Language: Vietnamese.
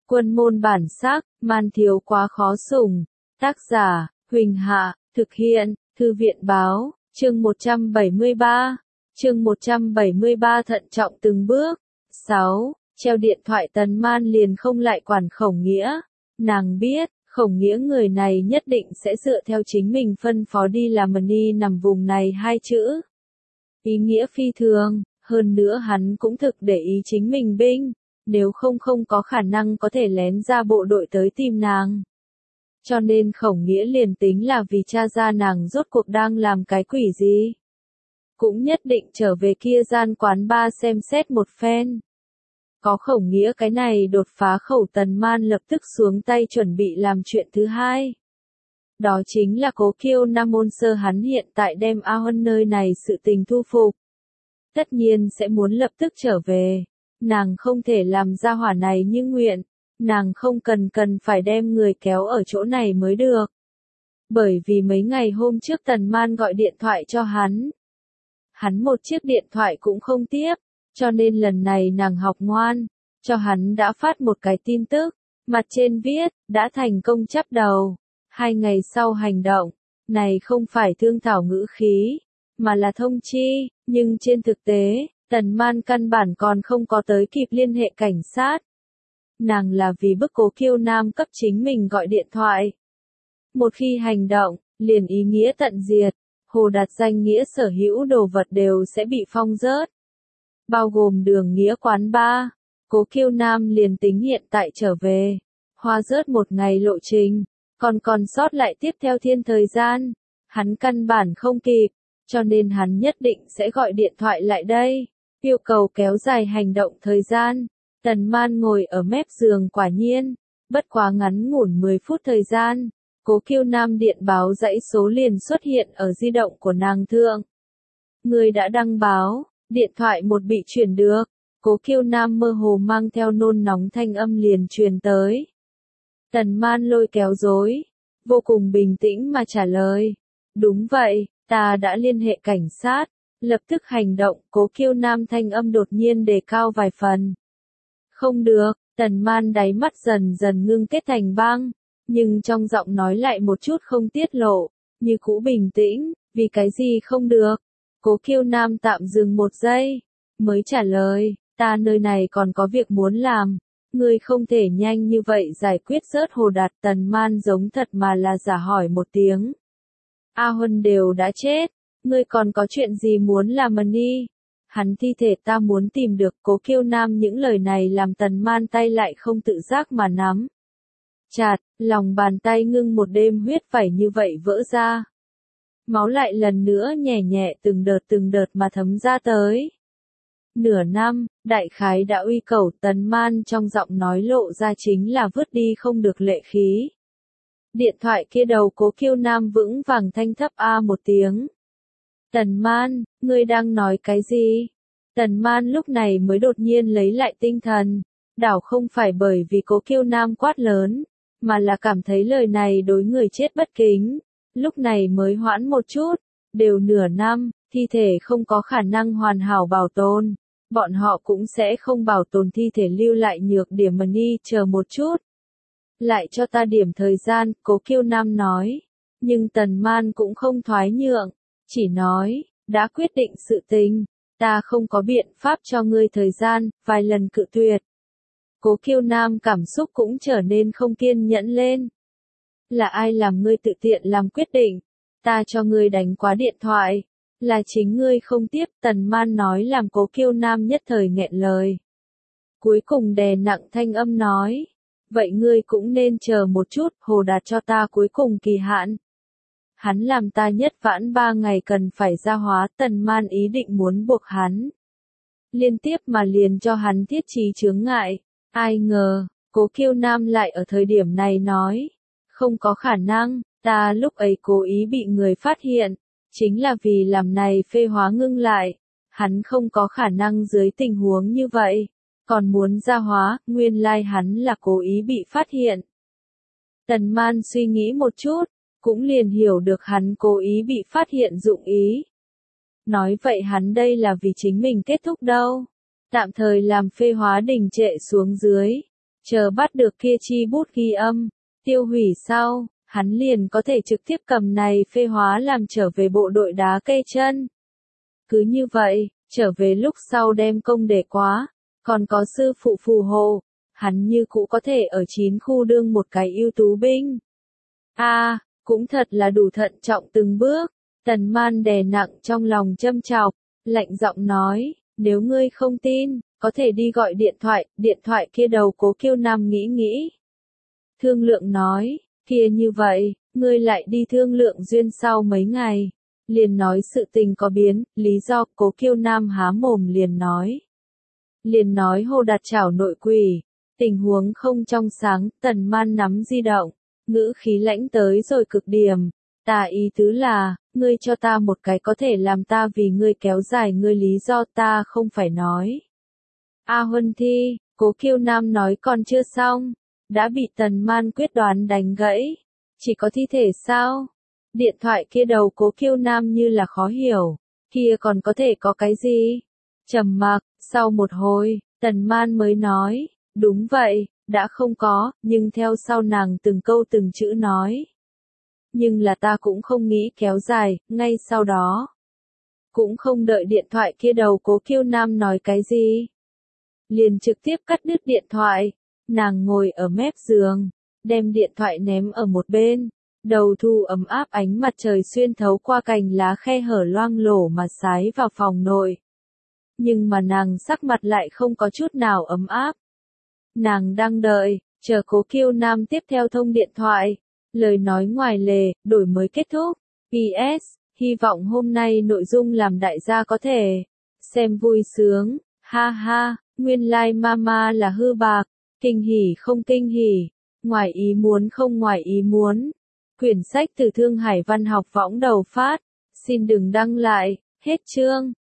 Quân môn bản sắc, man thiếu quá khó sủng. Tác giả, Huỳnh Hạ, thực hiện, Thư viện báo, chương 173. Chương 173 thận trọng từng bước. 6. Treo điện thoại Tần Man liền không lại quản Khổng Nghĩa. Nàng biết, Khổng Nghĩa người này nhất định sẽ dựa theo chính mình phân phó đi làm money nằm vùng này hai chữ. Ý nghĩa phi thường, hơn nữa hắn cũng thực để ý chính mình binh, nếu không có khả năng có thể lén ra bộ đội tới tìm nàng. Cho nên Khổng Nghĩa liền tính là vì cha ra nàng rốt cuộc đang làm cái quỷ gì. Cũng nhất định trở về kia gian quán bar xem xét một phen. Có Khổng Nghĩa cái này đột phá khẩu, Tần Man lập tức xuống tay chuẩn bị làm chuyện thứ hai. Đó chính là Cố Kiêu Nam môn sơ hắn hiện tại đem A Huân nơi này sự tình thu phục. Tất nhiên sẽ muốn lập tức trở về. Nàng không thể làm ra hỏa này như nguyện. Nàng không cần phải đem người kéo ở chỗ này mới được. Bởi vì mấy ngày hôm trước Tần Man gọi điện thoại cho hắn. Hắn một chiếc điện thoại cũng không tiếp, cho nên lần này nàng học ngoan, cho hắn đã phát một cái tin tức, mặt trên viết, đã thành công chắp đầu, 2 ngày sau hành động, này không phải thương thảo ngữ khí, mà là thông chi, nhưng trên thực tế, Tần Man căn bản còn không có tới kịp liên hệ cảnh sát. Nàng là vì bức Cố Kiêu Nam cấp chính mình gọi điện thoại. Một khi hành động, liền ý nghĩa tận diệt. Hồ Đạt danh nghĩa sở hữu đồ vật đều sẽ bị phong rớt. Bao gồm Đường Nghĩa quán bar. Cố Kiêu Nam liền tính hiện tại trở về. Hoa rớt 1 ngày lộ trình. Còn sót lại tiếp theo thiên thời gian. Hắn căn bản không kịp. Cho nên hắn nhất định sẽ gọi điện thoại lại đây. Yêu cầu kéo dài hành động thời gian. Tần Man ngồi ở mép giường quả nhiên. Bất quá ngắn ngủn 10 phút thời gian. Cố Kiêu Nam điện báo dãy số liền xuất hiện ở di động của nàng thượng. Người đã đăng báo, điện thoại một bị chuyển được. Cố Kiêu Nam mơ hồ mang theo nôn nóng thanh âm liền truyền tới. Tần Man lôi kéo dối, vô cùng bình tĩnh mà trả lời. Đúng vậy, ta đã liên hệ cảnh sát, lập tức hành động. Cố Kiêu Nam thanh âm đột nhiên đề cao vài phần. Không được, Tần Man đáy mắt dần dần ngưng kết thành băng. Nhưng trong giọng nói lại một chút không tiết lộ, như cũ bình tĩnh, vì cái gì không được. Cố Kiêu Nam tạm dừng 1 giây, mới trả lời, ta nơi này còn có việc muốn làm, ngươi không thể nhanh như vậy giải quyết rớt Hồ Đạt. Tần Man giống thật mà là giả hỏi một tiếng. A Huân đều đã chết, ngươi còn có chuyện gì muốn làm money? Hắn thi thể ta muốn tìm được. Cố Kiêu Nam những lời này làm Tần Man tay lại không tự giác mà nắm chặt, lòng bàn tay ngưng một đêm huyết phải như vậy vỡ ra. Máu lại lần nữa nhẹ nhẹ từng đợt mà thấm ra tới. Nửa năm, đại khái đã uy cẩu. Tần Man trong giọng nói lộ ra chính là vứt đi không được lệ khí. Điện thoại kia đầu Cố Kiêu Nam vững vàng thanh thấp a một tiếng. Tần Man, ngươi đang nói cái gì? Tần Man lúc này mới đột nhiên lấy lại tinh thần. Đảo không phải bởi vì Cố Kiêu Nam quát lớn, mà là cảm thấy lời này đối người chết bất kính. Lúc này mới hoãn một chút, đều nửa năm, thi thể không có khả năng hoàn hảo bảo tồn. Bọn họ cũng sẽ không bảo tồn thi thể, lưu lại nhược điểm money. Chờ một chút. Lại cho ta điểm thời gian, Cố Kiêu Nam nói. Nhưng Tần Man cũng không thoái nhượng, chỉ nói, đã quyết định sự tình, ta không có biện pháp cho ngươi thời gian. Vài lần cự tuyệt. Cố Kiêu Nam cảm xúc cũng trở nên không kiên nhẫn lên. Là ai làm ngươi tự tiện làm quyết định? Ta cho ngươi đánh quá điện thoại. Là chính ngươi không tiếp. Tần Man nói làm Cố Kiêu Nam nhất thời nghẹn lời. Cuối cùng đè nặng thanh âm nói. Vậy ngươi cũng nên chờ một chút. Hồ Đạt cho ta cuối cùng kỳ hạn. Hắn làm ta nhất vãn 3 ngày cần phải ra hóa. Tần Man ý định muốn buộc hắn. Liên tiếp mà liền cho hắn thiết trí chướng ngại. Ai ngờ, Cố Kiêu Nam lại ở thời điểm này nói. Không có khả năng, ta lúc ấy cố ý bị người phát hiện. Chính là vì làm này phê hóa ngưng lại. Hắn không có khả năng dưới tình huống như vậy. Còn muốn ra hóa, nguyên lai hắn là cố ý bị phát hiện. Tần Man suy nghĩ một chút, cũng liền hiểu được hắn cố ý bị phát hiện dụng ý. Nói vậy hắn đây là vì chính mình kết thúc đâu. Tạm thời làm phê hóa đình trệ xuống dưới. Chờ bắt được kia chi bút ghi âm, tiêu hủy sau, hắn liền có thể trực tiếp cầm này phê hóa làm trở về bộ đội đá cây chân. Cứ như vậy, trở về lúc sau đem công để quá, còn có sư phụ phù hộ, hắn như cũ có thể ở 9 khu đương một cái ưu tú binh. Cũng thật là đủ thận trọng từng bước, Tần Man đè nặng trong lòng châm chọc, lạnh giọng nói, nếu ngươi không tin, có thể đi gọi điện thoại kia đầu Cố Kiêu Nam nghĩ nghĩ. Thương lượng nói, kia như vậy, ngươi lại đi thương lượng duyên sau mấy ngày. Liền nói sự tình có biến, lý do Cố Kiêu Nam há mồm liền nói Hồ Đạt chảo nội quỷ, tình huống không trong sáng, Tần Man nắm di động, ngữ khí lãnh tới rồi cực điểm, ta ý tứ là, ngươi cho ta một cái có thể làm ta vì ngươi kéo dài ngươi lý do ta không phải nói. Huân Thi, Cố Kiêu Nam nói còn chưa xong, đã bị Tần Man quyết đoán đánh gãy, chỉ có thi thể sao? Điện thoại kia đầu Cố Kiêu Nam như là khó hiểu, kia còn có thể có cái gì? Trầm mặc, sau một hồi, Tần Man mới nói, đúng vậy, đã không có, nhưng theo sau nàng từng câu từng chữ nói. Nhưng là ta cũng không nghĩ kéo dài, ngay sau đó. Cũng không đợi điện thoại kia đầu Cố Kiêu Nam nói cái gì. Liền trực tiếp cắt đứt điện thoại, nàng ngồi ở mép giường, đem điện thoại ném ở một bên. Đầu thu ấm áp ánh mặt trời xuyên thấu qua cành lá khe hở loang lổ mà sái vào phòng nội. Nhưng mà nàng sắc mặt lại không có chút nào ấm áp. Nàng đang đợi, chờ Cố Kiêu Nam tiếp theo thông điện thoại. Lời nói ngoài lề, đổi mới kết thúc. PS, hy vọng hôm nay nội dung làm đại gia có thể xem vui sướng. Ha ha, nguyên lai mama là hư bạc. Kinh hỉ không kinh hỉ. Ngoài ý muốn không ngoài ý muốn. Quyển sách từ Thương Hải Văn học võng đầu phát. Xin đừng đăng lại. Hết chương.